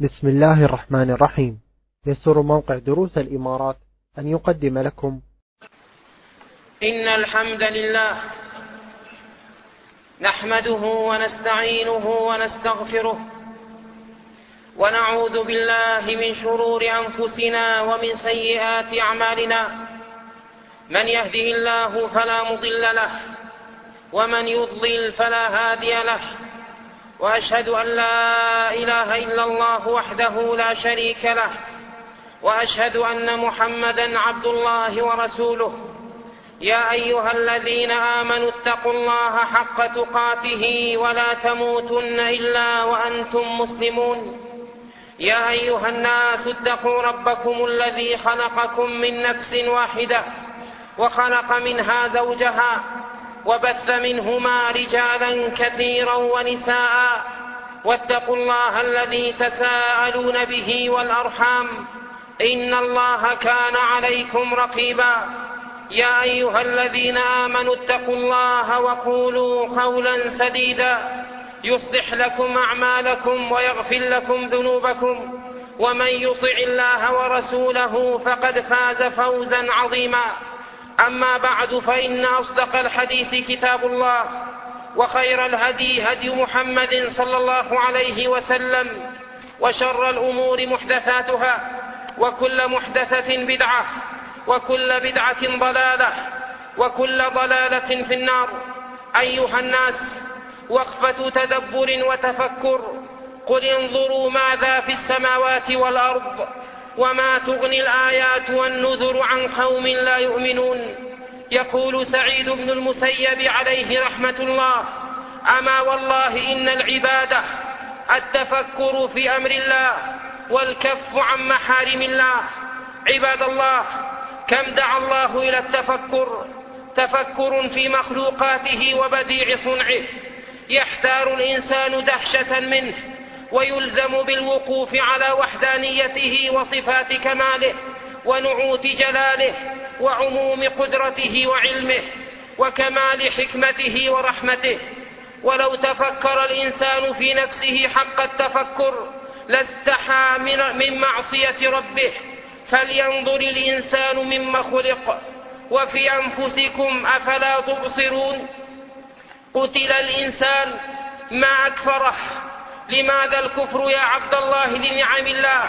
بسم الله الرحمن الرحيم. يسر موقع دروس الإمارات أن يقدم لكم إن الحمد لله نحمده ونستعينه ونستغفره ونعوذ بالله من شرور أنفسنا ومن سيئات أعمالنا. من يهده الله فلا مضل له ومن يضلل فلا هادي له، وأشهد أن لا إله إلا الله وحده لا شريك له، وأشهد أن محمدا عبد الله ورسوله. يا أيها الذين آمنوا اتقوا الله حق تقاته ولا تموتن إلا وأنتم مسلمون. يا أيها الناس اتقوا ربكم الذي خلقكم من نفس واحدة وخلق منها زوجها وبث منهما رجالا كثيرا ونساء، واتقوا الله الذي تساءلون به والأرحام إن الله كان عليكم رقيبا. يا أيها الذين آمنوا اتقوا الله وقولوا قولا سديدا يصلح لكم أعمالكم ويغفر لكم ذنوبكم، ومن يطع الله ورسوله فقد فاز فوزا عظيما. أما بعد، فإن أصدق الحديث كتاب الله، وخير الهدي هدي محمد صلى الله عليه وسلم، وشر الأمور محدثاتها، وكل محدثة بدعة، وكل بدعة ضلالة، وكل ضلالة في النار. أيها الناس، وقفة تدبر وتفكر. قل انظروا ماذا في السماوات والأرض وما تغني الآيات والنذر عن قوم لا يؤمنون. يقول سعيد بن المسيب عليه رحمة الله: أما والله إن العبادة التفكر في أمر الله والكف عن محارم الله. عباد الله، كم دعا الله إلى التفكر، تفكر في مخلوقاته وبديع صنعه. يحتار الإنسان دهشة منه ويلزم بالوقوف على وحدانيته وصفات كماله ونعوت جلاله وعموم قدرته وعلمه وكمال حكمته ورحمته. ولو تفكر الإنسان في نفسه حق التفكر لاستحى من معصية ربه. فلينظر الإنسان مما خلق، وفي أنفسكم أفلا تبصرون. قتل الإنسان ما أكفره. لماذا الكفر يا عبد الله لنعم الله؟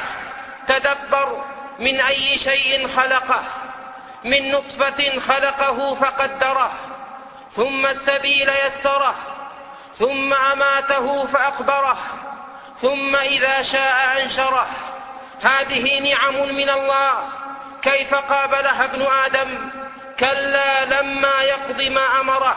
تدبر، من أي شيء خلقه؟ من نطفة خلقه فقدره، ثم السبيل يسره، ثم أماته فأقبره، ثم إذا شاء أنشره. هذه نعم من الله، كيف قابلها ابن آدم؟ كلا لما يقض ما أمره.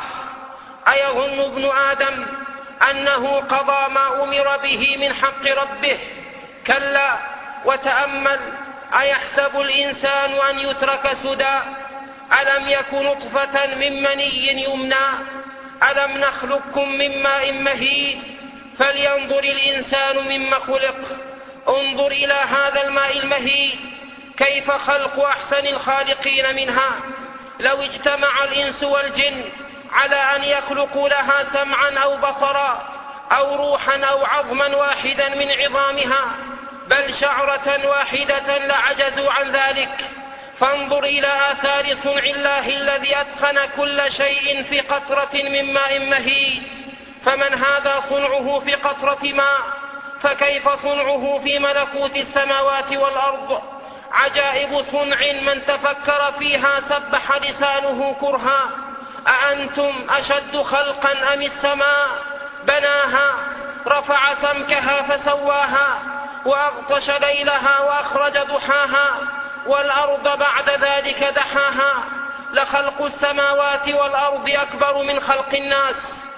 أيظن ابن آدم أنه قضى ما أمر به من حق ربه؟ كلا. وتأمل، أيحسب الإنسان أن يترك سدى؟ ألم يك نطفة من مني يمنى؟ ألم نخلقكم من ماء مهين؟ فلينظر الإنسان مما خلق. انظر إلى هذا الماء المهين، كيف خلق أحسن الخالقين منها. لو اجتمع الإنس والجن على أن يخلقوا لها سمعا أو بصرا أو روحا أو عظما واحدا من عظامها، بل شعرة واحدة لعجزوا عن ذلك. فانظر إلى آثار صنع الله الذي أتقن كل شيء في قطرة من ماء مهين. فمن هذا صنعه في قطرة ماء، فكيف صنعه في ملكوت السماوات والأرض؟ عجائب صنع من تفكر فيها سبح لسانه كرها. أأنتم أشد خلقا أم السماء؟ بناها، رفع سمكها فسواها، وأغطش ليلها وأخرج ضحاها، والأرض بعد ذلك دحاها. لخلق السماوات والأرض أكبر من خلق الناس،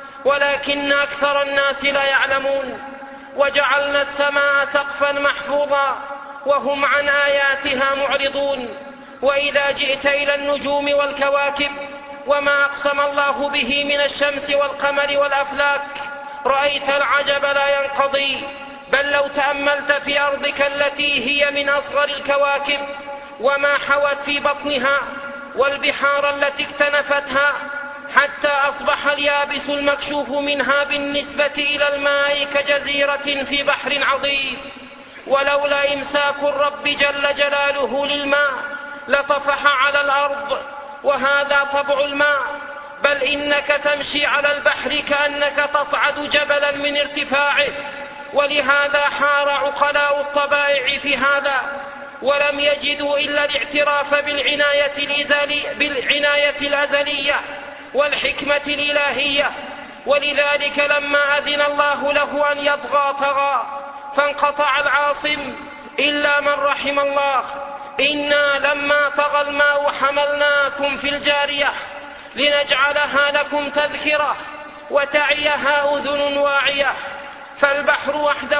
ولكن أكثر الناس لا يعلمون. وجعلنا السماء سقفا محفوظا وهم عن آياتها معرضون. وإذا جئت إلى النجوم والكواكب وما أقسم الله به من الشمس والقمر والأفلاك، رأيت العجب لا ينقضي. بل لو تأملت في أرضك التي هي من أصغر الكواكب وما حوت في بطنها، والبحار التي اكتنفتها، حتى أصبح اليابس المكشوف منها بالنسبة إلى الماء كجزيرة في بحر عظيم. ولولا إمساك الرب جل جلاله للماء لطفح على الأرض، وهذا طبع الماء، بل إنك تمشي على البحر كأنك تصعد جبلا من ارتفاعه. ولهذا حار عقلاء الطبائع في هذا، ولم يجدوا إلا الاعتراف بالعناية الأزلية والحكمة الإلهية. ولذلك لما أذن الله له أن يطغى طغى، فانقطع العاصم إلا من رحم الله. إنا لما طغى الماء حملناكم في الجارية لنجعلها لكم تذكرة وتعيها أذن واعية. فالبحر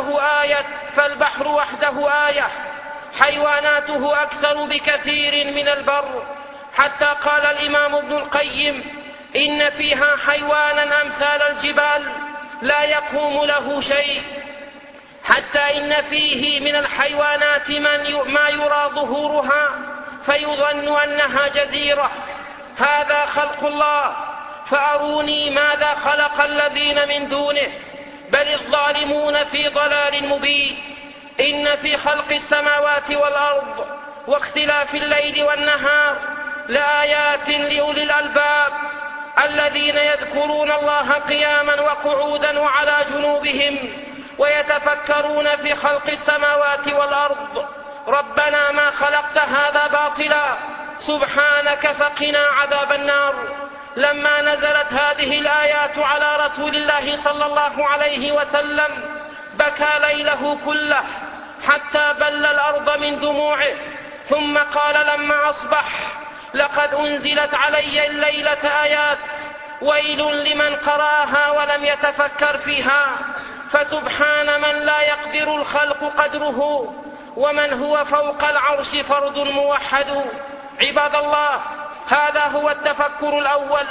وحده آية، حيواناته أكثر بكثير من البر، حتى قال الإمام ابن القيم: إن فيها حيوانا أمثال الجبال لا يقوم له شيء، حتى إن فيه من الحيوانات ما يرى ظهورها فيظن أنها جزيرة. هذا خلق الله، فأروني ماذا خلق الذين من دونه، بل الظالمون في ضلال مبين. إن في خلق السماوات والأرض واختلاف الليل والنهار لآيات لأولي الألباب الذين يذكرون الله قياما وقعودا وعلى جنوبهم ويتفكرون في خلق السماوات والأرض. ربنا ما خلقت هذا باطلا سبحانك فقنا عذاب النار. لما نزلت هذه الآيات على رسول الله صلى الله عليه وسلم بكى ليله كله حتى بل الأرض من دموعه، ثم قال لما أصبح: لقد أنزلت علي الليلة آيات، ويل لمن قرأها ولم يتفكر فيها. فسبحان من لا يقدر الخلق قدره، ومن هو فوق العرش فرد موحد. عباد الله، هذا هو التفكر الأول،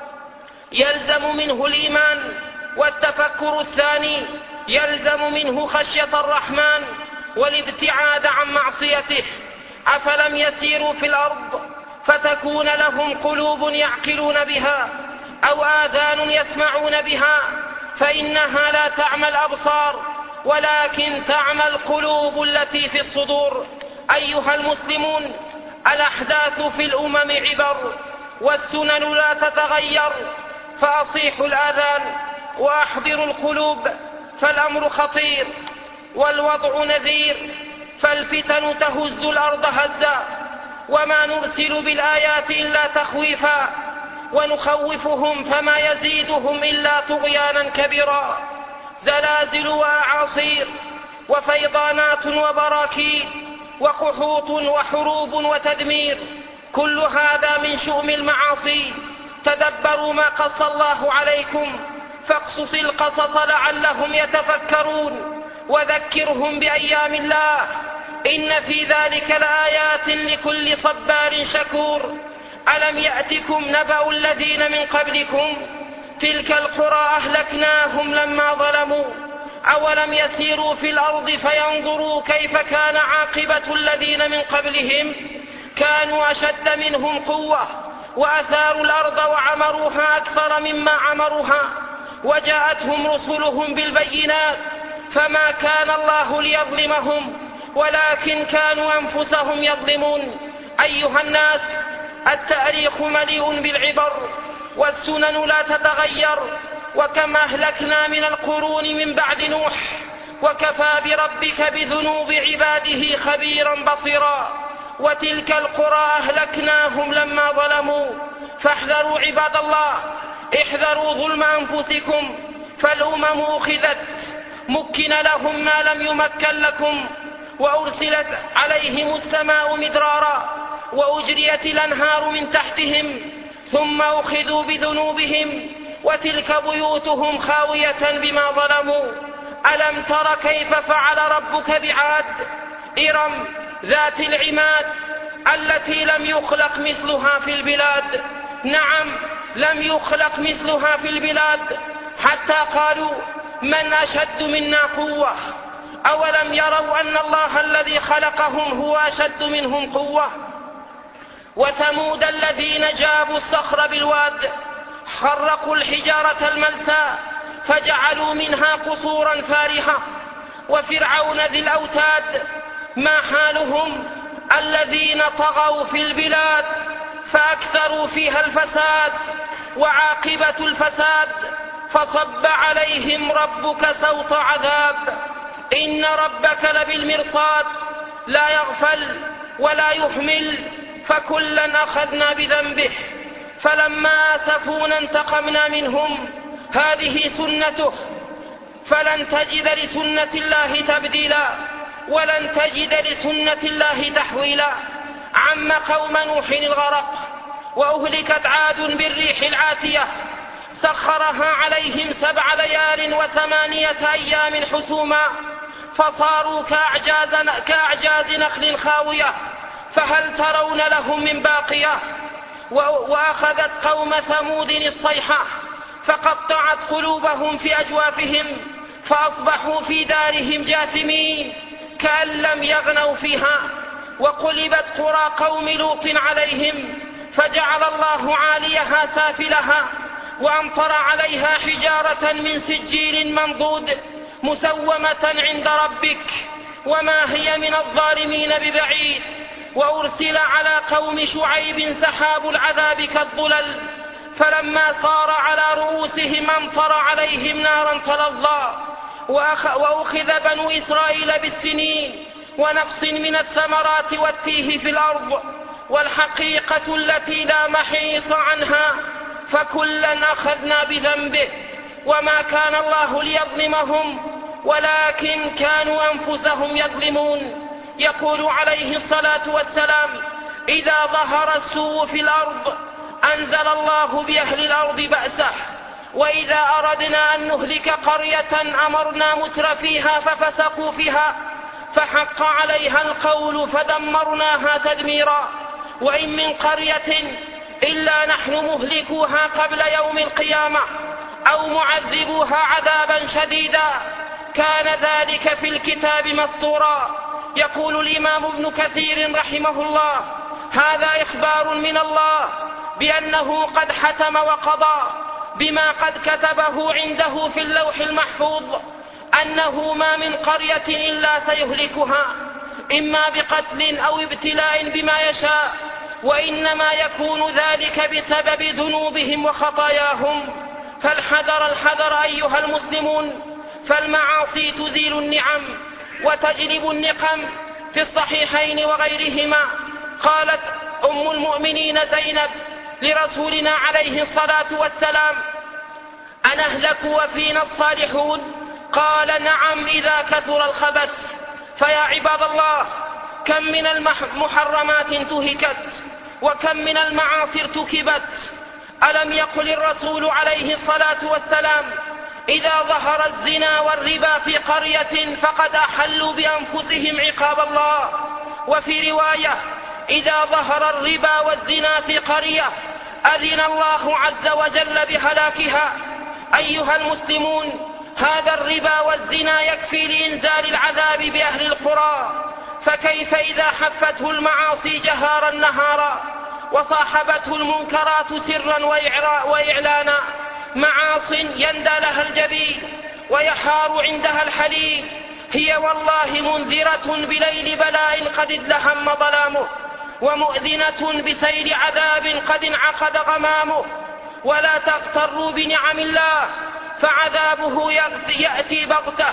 يلزم منه الإيمان. والتفكر الثاني يلزم منه خشية الرحمن والابتعاد عن معصيته. أفلم يسيروا في الأرض فتكون لهم قلوب يعقلون بها أو آذان يسمعون بها، فإنها لا تعمى الأبصار ولكن تعمى القلوب التي في الصدور. أيها المسلمون، الأحداث في الأمم عبر، والسنن لا تتغير، فأصيحوا الآذان وأحضروا القلوب، فالأمر خطير والوضع نذير، فالفتن تهز الأرض هزا. وما نرسل بالآيات إلا تخويفا، ونخوفهم فما يزيدهم إلا طغيانا كبيرا. زلازل وأعاصير وفيضانات وبراكين وقحوط وحروب وتدمير، كل هذا من شؤم المعاصي. تدبروا ما قص الله عليكم، فاقصص القصص لعلهم يتفكرون، وذكرهم بأيام الله، إن في ذلك لآيات لكل صبار شكور. ألم يأتكم نبأ الذين من قبلكم تلك القرى أهلكناهم لما ظلموا، أولم يسيروا في الأرض فينظروا كيف كان عاقبة الذين من قبلهم، كانوا أشد منهم قوة وأثاروا الأرض وعمروها أكثر مما عمروها، وجاءتهم رسلهم بالبينات، فما كان الله ليظلمهم ولكن كانوا أنفسهم يظلمون. أيها الناس، التاريخ مليء بالعبر، والسنن لا تتغير. وكم أهلكنا من القرون من بعد نوح، وكفى بربك بذنوب عباده خبيرا بصيرا. وتلك القرى أهلكناهم لما ظلموا. فاحذروا عباد الله، احذروا ظلم أنفسكم، فالأمم أخذت مكن لهم ما لم يمكن لكم، وأرسلت عليهم السماء مدرارا، وأجريت الأنهار من تحتهم، ثم أخذوا بذنوبهم، وتلك بيوتهم خاوية بما ظلموا. ألم تر كيف فعل ربك بعاد إرم ذات العماد التي لم يخلق مثلها في البلاد؟ نعم، لم يخلق مثلها في البلاد، حتى قالوا: من أشد منا قوة؟ أولم يروا أن الله الذي خلقهم هو أشد منهم قوة؟ وثمود الذين جابوا الصخر بالواد، خرقوا الحجارة الملساء فجعلوا منها قصورا فارهة. وفرعون ذي الأوتاد ما حالهم الذين طغوا في البلاد فأكثروا فيها الفساد وعاقبة الفساد فصب عليهم ربك سوط عذاب إن ربك لبالمرصاد لا يغفل ولا يهمل فكلا أخذنا بذنبه فلما آسفونا انتقمنا منهم هذه سنته فلن تجد لسنة الله تبديلا ولن تجد لسنة الله تحويلا. عم قوم نوح الغرق وأهلكت عاد بالريح العاتية سخرها عليهم 7 ليال و8 أيام حسوما فصاروا كأعجاز نخل خاوية فهل ترون لهم من باقية. وأخذت قوم ثمود الصيحة فقطعت قلوبهم في أجوافهم فأصبحوا في دارهم جاثمين كأن لم يغنوا فيها. وقلبت قرى قوم لوط عليهم فجعل الله عاليها سافلها وأمطر عليها حجارة من سجيل منضود مسومة عند ربك وما هي من الظالمين ببعيد. وأرسل على قوم شعيب سحاب العذاب كالظلل فلما صار على رؤوسهم أمطر عليهم نارا تلظى. وأخذ بنو إسرائيل بالسنين ونقص من الثمرات والتيه في الأرض والحقيقة التي لا محيص عنها فكلا أخذنا بذنبه وما كان الله ليظلمهم ولكن كانوا أنفسهم يظلمون. يقول عليه الصلاة والسلام إذا ظهر السوء في الأرض أنزل الله بأهل الأرض بأسه وإذا أردنا أن نهلك قرية أمرنا متر فيها ففسقوا فيها فحق عليها القول فدمرناها تدميرا. وإن من قرية إلا نحن مهلكوها قبل يوم القيامة أو معذبوها عذابا شديدا كان ذلك في الكتاب مسطورا. يقول الإمام ابن كثير رحمه الله هذا إخبار من الله بأنه قد حتم وقضى بما قد كتبه عنده في اللوح المحفوظ أنه ما من قرية إلا سيهلكها إما بقتل أو ابتلاء بما يشاء وإنما يكون ذلك بسبب ذنوبهم وخطاياهم. فالحذر أيها المسلمون فالمعاصي تزيل النعم وتجلب النقم. في الصحيحين وغيرهما قالت أم المؤمنين زينب لرسولنا عليه الصلاة والسلام أنهلك وفينا الصالحون؟ قال نعم إذا كثر الخبث. فيا عباد الله كم من المحرمات انتهكت وكم من المعاصي ارتكبت. ألم يقل الرسول عليه الصلاة والسلام إذا ظهر الزنا والربا في قرية فقد أحلوا بأنفسهم عقاب الله. وفي رواية إذا ظهر الربا والزنا في قرية أذن الله عز وجل بهلاكها. أيها المسلمون هذا الربا والزنا يكفي لإنزال العذاب بأهل القرى فكيف إذا حفته المعاصي جهارا نهارا وصاحبته المنكرات سرا وإعلانا. معاص يندى لها الجبين ويحار عندها الحليم هي والله منذرة بليل بلاء قد ازدحم ظلامه ومؤذنة بسيل عذاب قد انعقد غمامه. ولا تغتروا بنعم الله فعذابه يأتي بغتة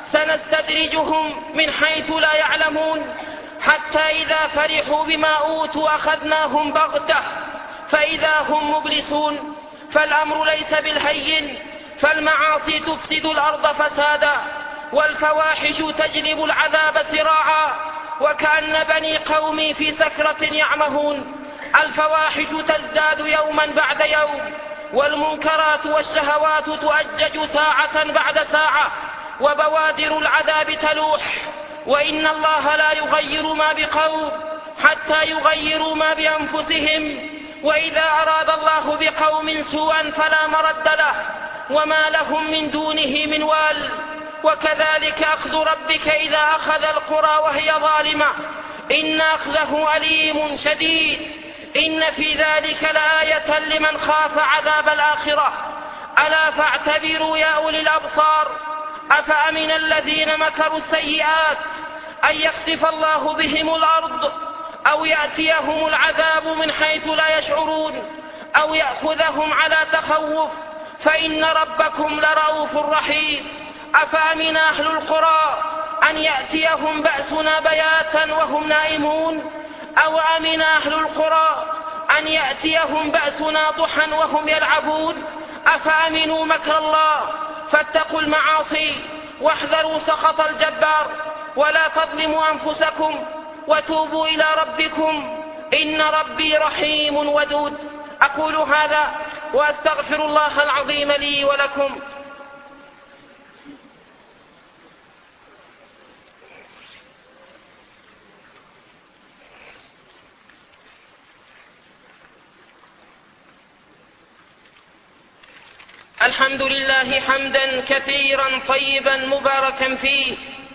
سنستدرجهم من حيث لا يعلمون حتى إذا فرحوا بما أوتوا أخذناهم بغتة فإذا هم مبلسون. فالأمر ليس بالهين فالمعاصي تفسد الأرض فسادا والفواحش تجلب العذاب سراعا وكأن بني قومي في سكرة يعمهون. الفواحش تزداد يوما بعد يوم والمنكرات والشهوات تؤجج ساعة بعد ساعة وبوادر العذاب تلوح. وإن الله لا يغير ما بقوم حتى يغيروا ما بأنفسهم وإذا أراد الله بقوم سوءا فلا مرد له وما لهم من دونه من وال. وكذلك أخذ ربك إذا أخذ القرى وهي ظالمة إن أخذه أليم شديد. إن في ذلك لآية لمن خاف عذاب الآخرة. ألا فاعتبروا يا أولي الأبصار أفأمن الذين مكروا السيئات أن يخسف الله بهم الأرض أو يأتيهم العذاب من حيث لا يشعرون أو يأخذهم على تخوف فإن ربكم لرؤوف رحيم. أفأمن أهل القرى أن يأتيهم بأسنا بياتا وهم نائمون أو أمن أهل القرى أن يأتيهم بأسنا ضحى وهم يلعبون. أفأمنوا مكر الله فاتقوا المعاصي واحذروا سخط الجبار ولا تظلموا أنفسكم وتوبوا إلى ربكم إن ربي رحيم ودود. أقول هذا وأستغفر الله العظيم لي ولكم. الحمد لله حمدا كثيرا طيبا مباركا فيه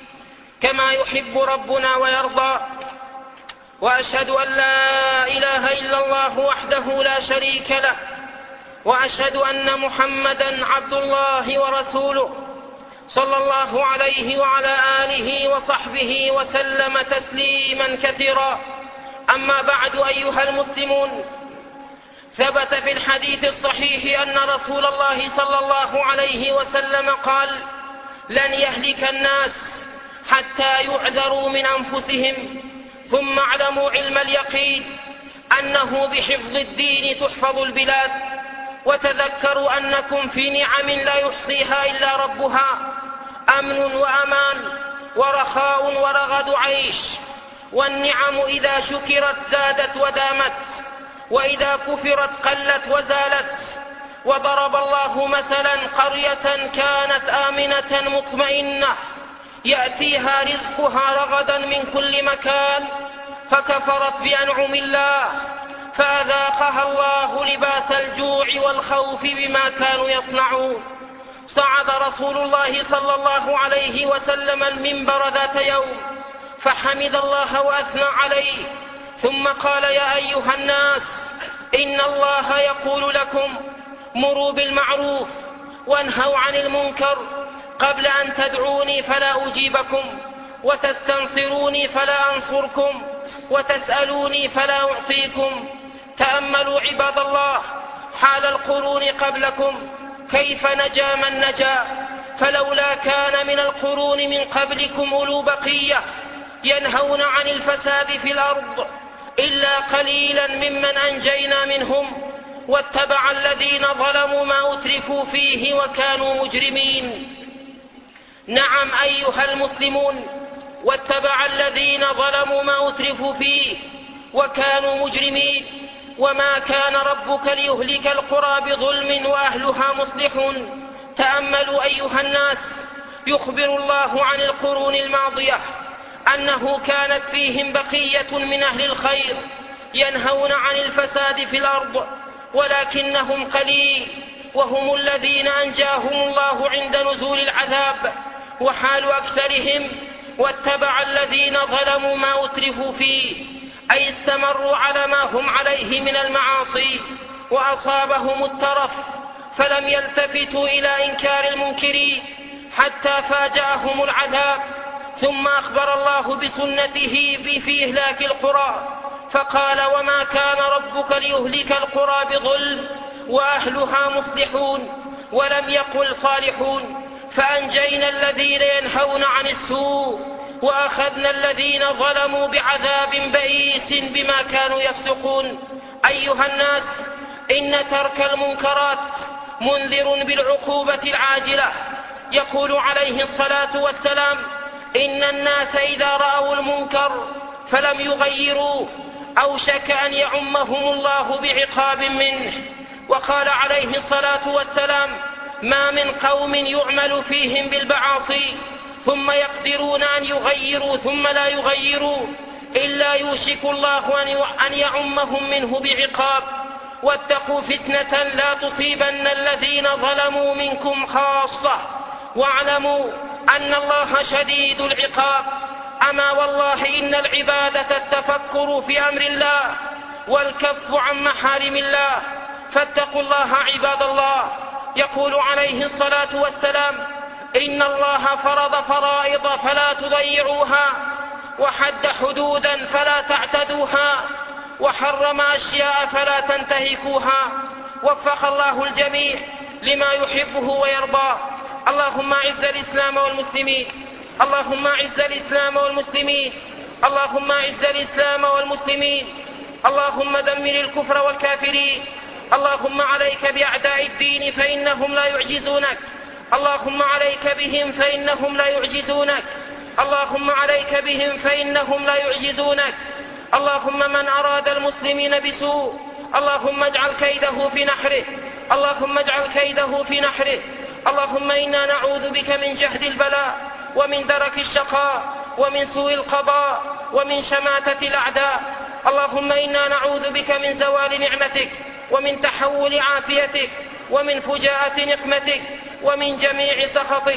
كما يحب ربنا ويرضى، وأشهد أن لا إله إلا الله وحده لا شريك له، وأشهد أن محمدا عبد الله ورسوله صلى الله عليه وعلى آله وصحبه وسلم تسليما كثيرا. أما بعد أيها المسلمون، ثبت في الحديث الصحيح أن رسول الله صلى الله عليه وسلم قال: لن يهلك الناس حتى يعذروا من أنفسهم، ثم اعلموا علم اليقين أنه بحفظ الدين تحفظ البلاد، وتذكروا أنكم في نعم لا يحصيها إلا ربها، أمن وأمان ورخاء ورغد عيش، والنعم إذا شكرت زادت ودامت، وإذا كفرت قلت وزالت. وضرب الله مثلا قرية كانت آمنة مطمئنة يأتيها رزقها رغدا من كل مكان فكفرت بأنعم الله فأذاقها الله لباس الجوع والخوف بما كانوا يصنعون. صعد رسول الله صلى الله عليه وسلم المنبر ذات يوم فحمد الله وأثنى عليه، ثم قال: يا أيها الناس، إن الله يقول لكم مروا بالمعروف وانهوا عن المنكر قبل أن تدعوني فلا أجيبكم، وتستنصروني فلا أنصركم، وتسألوني فلا أعطيكم. تأملوا عباد الله حال القرون قبلكم كيف نجا من نجا، فلولا كان من القرون من قبلكم أولو بقية ينهون عن الفساد في الأرض إلا قليلا ممن أنجينا منهم، واتبع الذين ظلموا ما أترفوا فيه وكانوا مجرمين. نعم أيها المسلمون، واتبع الذين ظلموا ما أترفوا فيه وكانوا مجرمين. وما كان ربك ليهلك القرى بظلم وأهلها مصلحون. تأملوا أيها الناس، يخبر الله عن القرون الماضية أنه كانت فيهم بقية من أهل الخير ينهون عن الفساد في الأرض، ولكنهم قليل، وهم الذين أنجاهم الله عند نزول العذاب. وحال أكثرهم واتبع الذين ظلموا ما أترفوا فيه، أي استمروا على ما هم عليه من المعاصي وأصابهم الترف فلم يلتفتوا إلى إنكار المنكرين حتى فاجأهم العذاب. ثم أخبر الله بسنته في إهلاك القرى فقال: وما كان ربك ليهلك القرى بظلم وأهلها مصلحون، ولم يقل صالحون. فأنجينا الذين ينهون عن السوء وأخذنا الذين ظلموا بعذاب بئيس بما كانوا يفسقون. أيها الناس، إن ترك المنكرات منذر بالعقوبة العاجلة. يقول عليه الصلاة والسلام: إن الناس إذا رأوا المنكر فلم يغيروه أوشك أن يعمهم الله بعقاب منه. وقال عليه الصلاة والسلام: ما من قوم يعمل فيهم بالمعاصي ثم يقدرون أن يغيروا ثم لا يغيروا إلا يوشك الله أن يعمهم منه بعقاب. واتقوا فتنة لا تصيبن الذين ظلموا منكم خاصة، واعلموا أن الله شديد العقاب. أما والله إن العبادة التفكر في أمر الله والكف عن محارم الله، فاتقوا الله عباد الله. يقول عليه الصلاة والسلام: إن الله فرض فرائض فلا تضيعوها، وحد حدودا فلا تعتدوها، وحرم أشياء فلا تنتهكوها. وفق الله الجميع لما يحبه ويرضى. اللهم أعز الإسلام والمسلمين، اللهم أعز الإسلام والمسلمين، اللهم أعز الإسلام والمسلمين، اللهم دمر الكفر والكافرين. اللهم عليك بأعداء الدين فإنهم لا يعجزونك، اللهم عليك بهم فإنهم لا يعجزونك، اللهم عليك بهم فإنهم لا يعجزونك. اللهم من أراد المسلمين بسوء اللهم اجعل كيده في نحره، اللهم اجعل كيده في نحره. اللهم إنا نعوذ بك من جهد البلاء ومن درك الشقاء ومن سوء القضاء ومن شماتة الأعداء. اللهم إنا نعوذ بك من زوال نعمتك ومن تحول عافيتك ومن فجاءة نقمتك ومن جميع سخطك.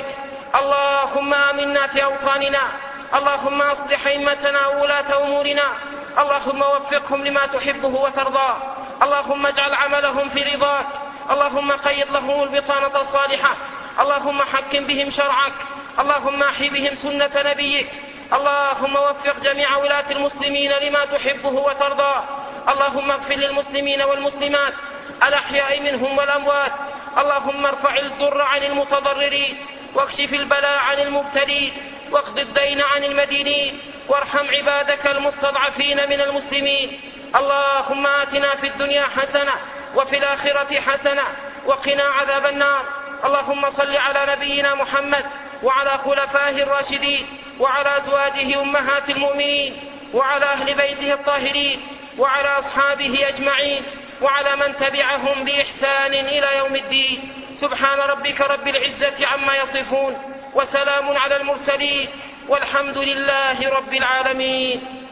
اللهم آمنا في أوطاننا، اللهم أصلح أئمتنا وولاة أمورنا، اللهم وفقهم لما تحبه وترضاه، اللهم اجعل عملهم في رضاك، اللهم قيض لهم البطانة الصالحة، اللهم حكم بهم شرعك، اللهم احي بهم سنة نبيك. اللهم وفق جميع ولاة المسلمين لما تحبه وترضاه. اللهم اغفر للمسلمين والمسلمات الأحياء منهم والأموات. اللهم ارفع الضر عن المتضررين، واكشف البلاء عن المبتلين، واقض الدين عن المدينين، وارحم عبادك المستضعفين من المسلمين. اللهم آتنا في الدنيا حسنة وفي الآخرة حسنة وقنا عذاب النار. اللهم صل على نبينا محمد وعلى خلفائه الراشدين وعلى أزواجه أمهات المؤمنين وعلى أهل بيته الطاهرين وعلى أصحابه أجمعين وعلى من تبعهم بإحسان إلى يوم الدين. سبحان ربك رب العزة عما يصفون، وسلام على المرسلين، والحمد لله رب العالمين.